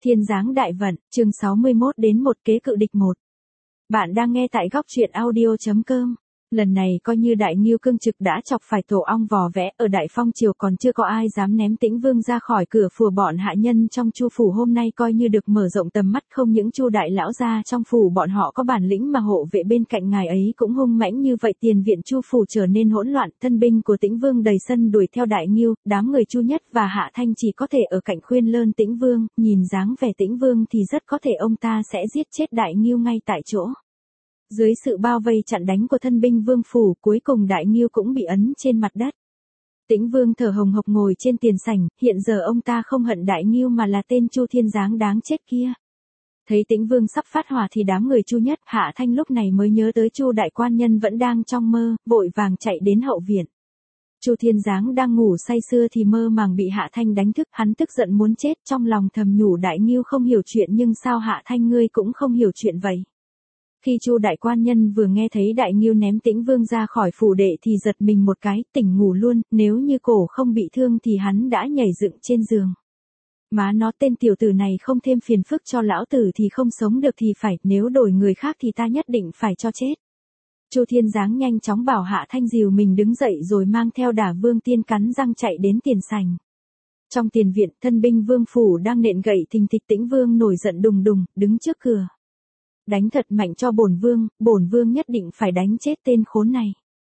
Thiên giáng đại vận, chương 61 đến một kế cự địch 1. Bạn đang nghe tại góc truyện audio.com. Lần này coi như Đại Ngưu cương trực đã chọc phải tổ ong vò vẽ, ở Đại Phong triều còn chưa có ai dám ném Tĩnh Vương ra khỏi cửa phủ, bọn hạ nhân trong Chu phủ hôm nay coi như được mở rộng tầm mắt, không những Chu đại lão gia trong phủ bọn họ có bản lĩnh mà hộ vệ bên cạnh ngài ấy cũng hung mãnh như vậy. Tiền viện Chu phủ trở nên hỗn loạn, thân binh của Tĩnh Vương đầy sân đuổi theo Đại Ngưu, đám người Chu Nhất và Hạ Thanh chỉ có thể ở cạnh khuyên lơn Tĩnh Vương, nhìn dáng vẻ Tĩnh Vương thì rất có thể ông ta sẽ giết chết Đại Ngưu ngay tại chỗ. Dưới sự bao vây chặn đánh của thân binh vương phủ, cuối cùng Đại Ngưu cũng bị ấn trên mặt đất. Tĩnh Vương thở hồng hộc ngồi trên tiền sảnh, hiện giờ ông ta không hận Đại Ngưu mà là tên Chu Thiên Giáng đáng chết kia. Thấy Tĩnh Vương sắp phát hỏa thì đám người Chu Nhất, Hạ Thanh lúc này mới nhớ tới Chu đại quan nhân vẫn đang trong mơ, vội vàng chạy đến hậu viện. Chu Thiên Giáng đang ngủ say sưa thì mơ màng bị Hạ Thanh đánh thức, hắn tức giận muốn chết, trong lòng thầm nhủ Đại Ngưu không hiểu chuyện, nhưng sao Hạ Thanh ngươi cũng không hiểu chuyện vậy? Khi Chu đại quan nhân vừa nghe thấy Đại Ngưu ném Tĩnh Vương ra khỏi phủ đệ thì giật mình một cái, tỉnh ngủ luôn, nếu như cổ không bị thương thì hắn đã nhảy dựng trên giường. Má nó, tên tiểu tử này không thêm phiền phức cho lão tử thì không sống được thì phải, nếu đổi người khác thì ta nhất định phải cho chết. Chu Thiên Giáng nhanh chóng bảo Hạ Thanh dìu mình đứng dậy rồi mang theo Đả Vương Tiên cắn răng chạy đến tiền sảnh. Trong tiền viện, thân binh vương phủ đang nện gậy thình thịch. Tĩnh Vương nổi giận đùng đùng, đứng trước cửa. Đánh thật mạnh cho bổn vương nhất định phải đánh chết tên khốn này.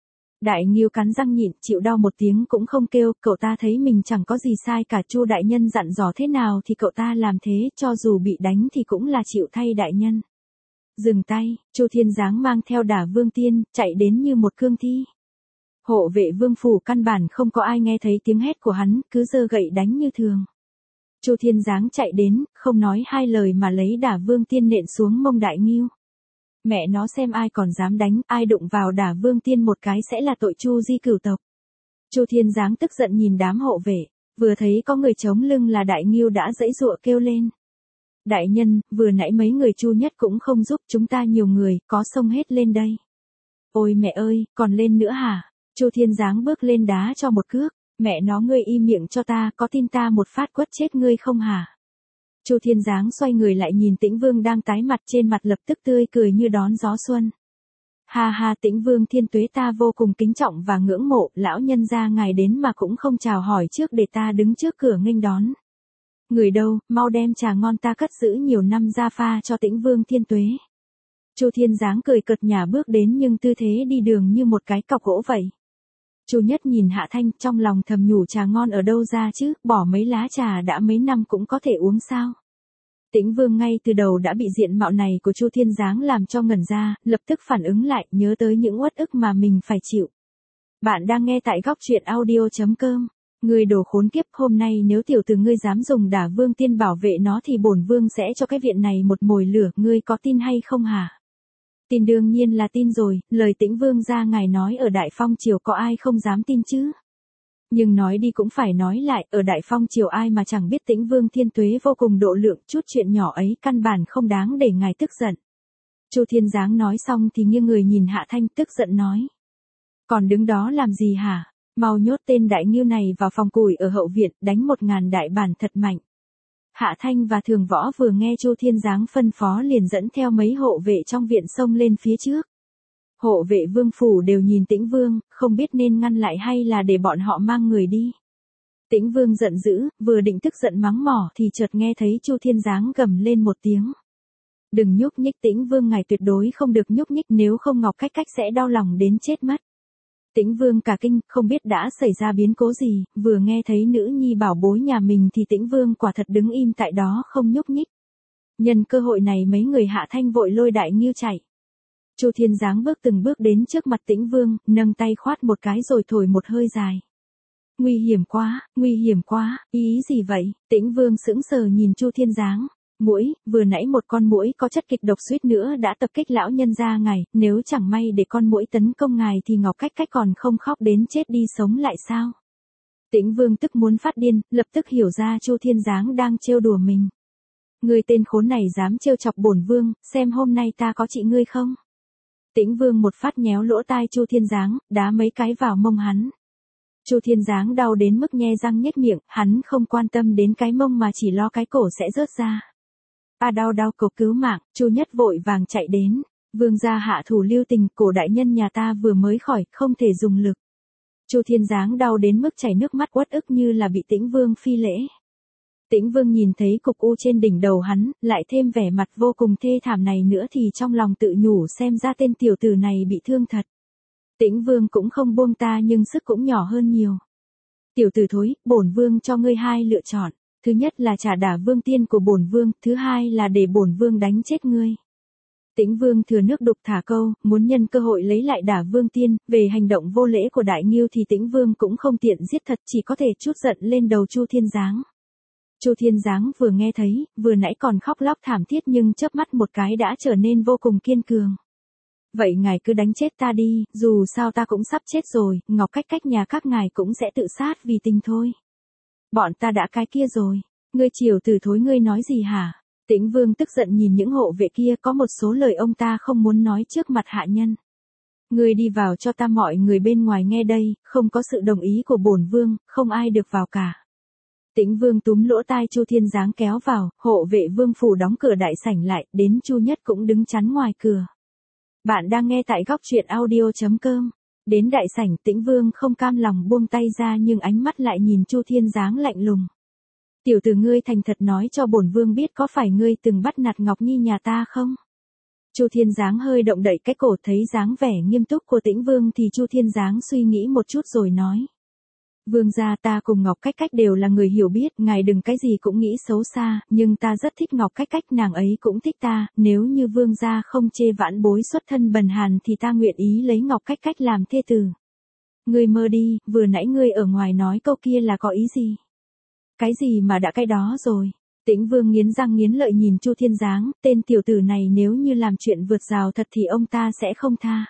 Đại Ngưu cắn răng nhịn, chịu đau một tiếng cũng không kêu, cậu ta thấy mình chẳng có gì sai cả. Chu đại nhân dặn dò thế nào thì cậu ta làm thế, cho dù bị đánh thì cũng là chịu thay đại nhân. Dừng tay, Chu Thiên Giáng mang theo Đả Vương Tiên, chạy đến như một cương thi. Hộ vệ vương phủ căn bản không có ai nghe thấy tiếng hét của hắn, cứ giơ gậy đánh như thường. Chu Thiên Giáng chạy đến, không nói hai lời mà lấy Đả Vương Tiên nện xuống mông Đại Ngưu. Mẹ nó, xem ai còn dám đánh, ai đụng vào Đả Vương Tiên một cái sẽ là tội Chu di cửu tộc. Chu Thiên Giáng tức giận nhìn đám hộ vệ, vừa thấy có người chống lưng là Đại Ngưu đã giãy giụa kêu lên. Đại nhân, vừa nãy mấy người Chu Nhất cũng không giúp, chúng ta nhiều người, có xông hết lên đây. Ôi mẹ ơi, còn lên nữa hả? Chu Thiên Giáng bước lên đá cho một cước. Mẹ nó, ngươi im miệng cho ta, có tin ta một phát quất chết ngươi không hả? Chu Thiên Giáng xoay người lại nhìn Tĩnh Vương đang tái mặt, trên mặt lập tức tươi cười như đón gió xuân. Ha ha, Tĩnh Vương thiên tuế, ta vô cùng kính trọng và ngưỡng mộ, lão nhân gia ngài đến mà cũng không chào hỏi trước để ta đứng trước cửa nghênh đón. Người đâu, mau đem trà ngon ta cất giữ nhiều năm ra pha cho Tĩnh Vương thiên tuế. Chu Thiên Giáng cười cợt nhả bước đến nhưng tư thế đi đường như một cái cọc gỗ vậy. Chu Nhất nhìn Hạ Thanh, trong lòng thầm nhủ trà ngon ở đâu ra chứ, bỏ mấy lá trà đã mấy năm cũng có thể uống sao. Tĩnh Vương ngay từ đầu đã bị diện mạo này của Chu Thiên Giáng làm cho ngẩn ra, lập tức phản ứng lại, nhớ tới những uất ức mà mình phải chịu. Bạn đang nghe tại góc truyện audio.com. Ngươi đồ khốn kiếp, hôm nay nếu tiểu tử ngươi dám dùng Đả Vương Tiên bảo vệ nó thì bổn vương sẽ cho cái viện này một mồi lửa, ngươi có tin hay không hả? Tin, đương nhiên là tin rồi, lời Tĩnh Vương gia ngài nói ở Đại Phong triều có ai không dám tin chứ? Nhưng nói đi cũng phải nói lại, ở Đại Phong triều ai mà chẳng biết Tĩnh Vương thiên tuế vô cùng độ lượng, chút chuyện nhỏ ấy căn bản không đáng để ngài tức giận. Chu Thiên Giáng nói xong thì nghiêng người nhìn Hạ Thanh, tức giận nói. Còn đứng đó làm gì hả? Mau nhốt tên Đại Ngưu này vào phòng củi ở hậu viện, đánh 1000 đại bản thật mạnh. Hạ Thanh và Thường Võ vừa nghe Chu Thiên Giáng phân phó liền dẫn theo mấy hộ vệ trong viện xông lên phía trước. Hộ vệ vương phủ đều nhìn Tĩnh Vương, không biết nên ngăn lại hay là để bọn họ mang người đi. Tĩnh Vương giận dữ, vừa định tức giận mắng mỏ thì chợt nghe thấy Chu Thiên Giáng gầm lên một tiếng. Đừng nhúc nhích, Tĩnh Vương ngài tuyệt đối không được nhúc nhích, nếu không Ngọc Cách Cách sẽ đau lòng đến chết mất. Tĩnh Vương cả kinh, không biết đã xảy ra biến cố gì, vừa nghe thấy nữ nhi bảo bối nhà mình thì Tĩnh Vương quả thật đứng im tại đó không nhúc nhích. Nhân cơ hội này mấy người Hạ Thanh vội lôi Đại Ngưu chạy. Chu Thiên Giáng bước từng bước đến trước mặt Tĩnh Vương, nâng tay khoát một cái rồi thổi một hơi dài. Nguy hiểm quá, ý gì vậy? Tĩnh Vương sững sờ nhìn Chu Thiên Giáng. Muỗi, vừa nãy một con muỗi có chất kịch độc suýt nữa đã tập kích lão nhân gia ngài, nếu chẳng may để con muỗi tấn công ngài thì Ngọc Cách Cách còn không khóc đến chết đi sống lại sao? Tĩnh Vương tức muốn phát điên, lập tức hiểu ra Chu Thiên Giáng đang trêu đùa mình. Người tên khốn này dám trêu chọc bổn vương, xem hôm nay ta có trị ngươi không? Tĩnh Vương một phát nhéo lỗ tai Chu Thiên Giáng, đá mấy cái vào mông hắn. Chu Thiên Giáng đau đến mức nhe răng nhếch miệng, hắn không quan tâm đến cái mông mà chỉ lo cái cổ sẽ rớt ra. A đau đau cầu cứu mạng, Chu Nhất vội vàng chạy đến. Vương gia hạ thủ lưu tình, cổ đại nhân nhà ta vừa mới khỏi, không thể dùng lực. Chu Thiên Giáng đau đến mức chảy nước mắt uất ức như là bị Tĩnh Vương phi lễ. Tĩnh Vương nhìn thấy cục u trên đỉnh đầu hắn, lại thêm vẻ mặt vô cùng thê thảm này nữa thì trong lòng tự nhủ xem ra tên tiểu tử này bị thương thật. Tĩnh Vương cũng không buông ta nhưng sức cũng nhỏ hơn nhiều. Tiểu tử thối, bổn vương cho ngươi hai lựa chọn. Thứ nhất là trả đả vương tiên của bổn vương, thứ hai là để bổn vương đánh chết ngươi. Tĩnh Vương thừa nước đục thả câu, muốn nhân cơ hội lấy lại đả vương tiên, về hành động vô lễ của Đại Ngưu thì Tĩnh Vương cũng không tiện giết thật, chỉ có thể trút giận lên đầu Chu Thiên Giáng. Chu Thiên Giáng vừa nghe thấy, vừa nãy còn khóc lóc thảm thiết nhưng chớp mắt một cái đã trở nên vô cùng kiên cường. Vậy ngài cứ đánh chết ta đi, dù sao ta cũng sắp chết rồi, Ngọc Cách Cách nhà các ngài cũng sẽ tự sát vì tình thôi. Bọn ta đã cái kia rồi, ngươi chiều từ thối ngươi nói gì hả? Tĩnh Vương tức giận nhìn những hộ vệ kia, có một số lời ông ta không muốn nói trước mặt hạ nhân. Ngươi đi vào cho ta, mọi người bên ngoài nghe đây, không có sự đồng ý của bổn vương, không ai được vào cả. Tĩnh Vương túm lỗ tai Chu Thiên Giáng kéo vào, hộ vệ vương phủ đóng cửa đại sảnh lại, đến Chu Nhất cũng đứng chắn ngoài cửa. Bạn đang nghe tại góc truyện audio.com. Đến đại sảnh, Tĩnh Vương không cam lòng buông tay ra nhưng ánh mắt lại nhìn Chu Thiên Giáng lạnh lùng. Tiểu tử ngươi thành thật nói cho bổn vương biết có phải ngươi từng bắt nạt Ngọc Nhi nhà ta không? Chu Thiên Giáng hơi động đậy cái cổ, thấy dáng vẻ nghiêm túc của Tĩnh Vương thì Chu Thiên Giáng suy nghĩ một chút rồi nói. Vương gia, ta cùng Ngọc Cách Cách đều là người hiểu biết, ngài đừng cái gì cũng nghĩ xấu xa, nhưng ta rất thích Ngọc Cách Cách, nàng ấy cũng thích ta, nếu như vương gia không chê vãn bối xuất thân bần hàn thì ta nguyện ý lấy Ngọc Cách Cách làm thê tử. Ngươi mơ đi, vừa nãy ngươi ở ngoài nói câu kia là có ý gì? Cái gì mà đã cái đó rồi? Tĩnh Vương nghiến răng nghiến lợi nhìn Chu Thiên Giáng, tên tiểu tử này nếu như làm chuyện vượt rào thật thì ông ta sẽ không tha.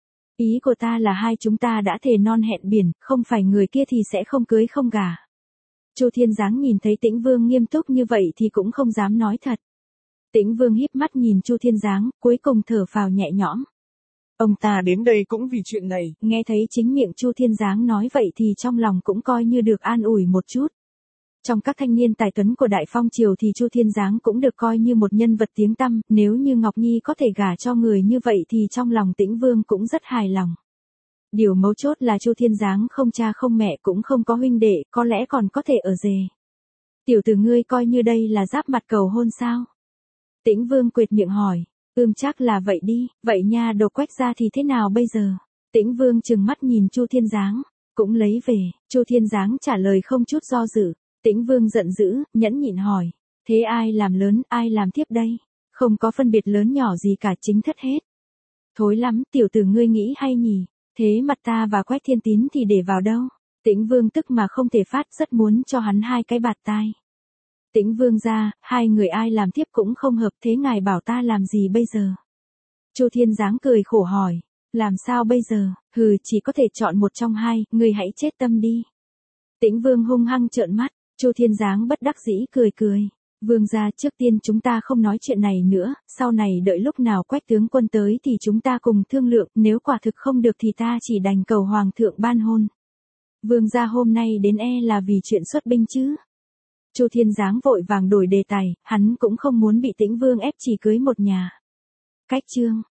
Ý của ta là hai chúng ta đã thề non hẹn biển, không phải người kia thì sẽ không cưới không gả. Chu Thiên Giáng nhìn thấy Tĩnh Vương nghiêm túc như vậy thì cũng không dám nói thật. Tĩnh Vương híp mắt nhìn Chu Thiên Giáng, cuối cùng thở phào nhẹ nhõm. Ông ta đến đây cũng vì chuyện này. Nghe thấy chính miệng Chu Thiên Giáng nói vậy thì trong lòng cũng coi như được an ủi một chút. Trong các thanh niên tài tuấn của Đại Phong Triều thì Chu Thiên Giáng cũng được coi như một nhân vật tiếng tăm, nếu như Ngọc Nhi có thể gả cho người như vậy thì trong lòng Tĩnh Vương cũng rất hài lòng. Điều mấu chốt là Chu Thiên Giáng không cha không mẹ cũng không có huynh đệ, có lẽ còn có thể ở rể. Tiểu tử ngươi coi như đây là giáp mặt cầu hôn sao? Tĩnh Vương quệt miệng hỏi, chắc là vậy đi, vậy nha đồ Quách ra thì thế nào bây giờ? Tĩnh Vương trừng mắt nhìn Chu Thiên Giáng, cũng lấy về, Chu Thiên Giáng trả lời không chút do dự. Tĩnh Vương giận dữ, nhẫn nhịn hỏi, thế ai làm lớn, ai làm tiếp đây? Không có phân biệt lớn nhỏ gì cả, chính thất hết. Thối lắm, tiểu tử ngươi nghĩ hay nhỉ? Thế mặt ta và Quách Thiên Tín thì để vào đâu? Tĩnh Vương tức mà không thể phát, rất muốn cho hắn hai cái bạt tai. Tĩnh Vương ra, hai người ai làm tiếp cũng không hợp, thế ngài bảo ta làm gì bây giờ? Chu Thiên Giáng cười khổ hỏi, làm sao bây giờ? Chỉ có thể chọn một trong hai, ngươi hãy chết tâm đi. Tĩnh Vương hung hăng trợn mắt. Chu Thiên Giáng bất đắc dĩ cười cười. Vương gia, trước tiên chúng ta không nói chuyện này nữa, sau này đợi lúc nào Quách tướng quân tới thì chúng ta cùng thương lượng, nếu quả thực không được thì ta chỉ đành cầu hoàng thượng ban hôn. Vương gia hôm nay đến là vì chuyện xuất binh chứ? Chu Thiên Giáng vội vàng đổi đề tài, hắn cũng không muốn bị Tĩnh Vương ép chỉ cưới một nhà. Cách chương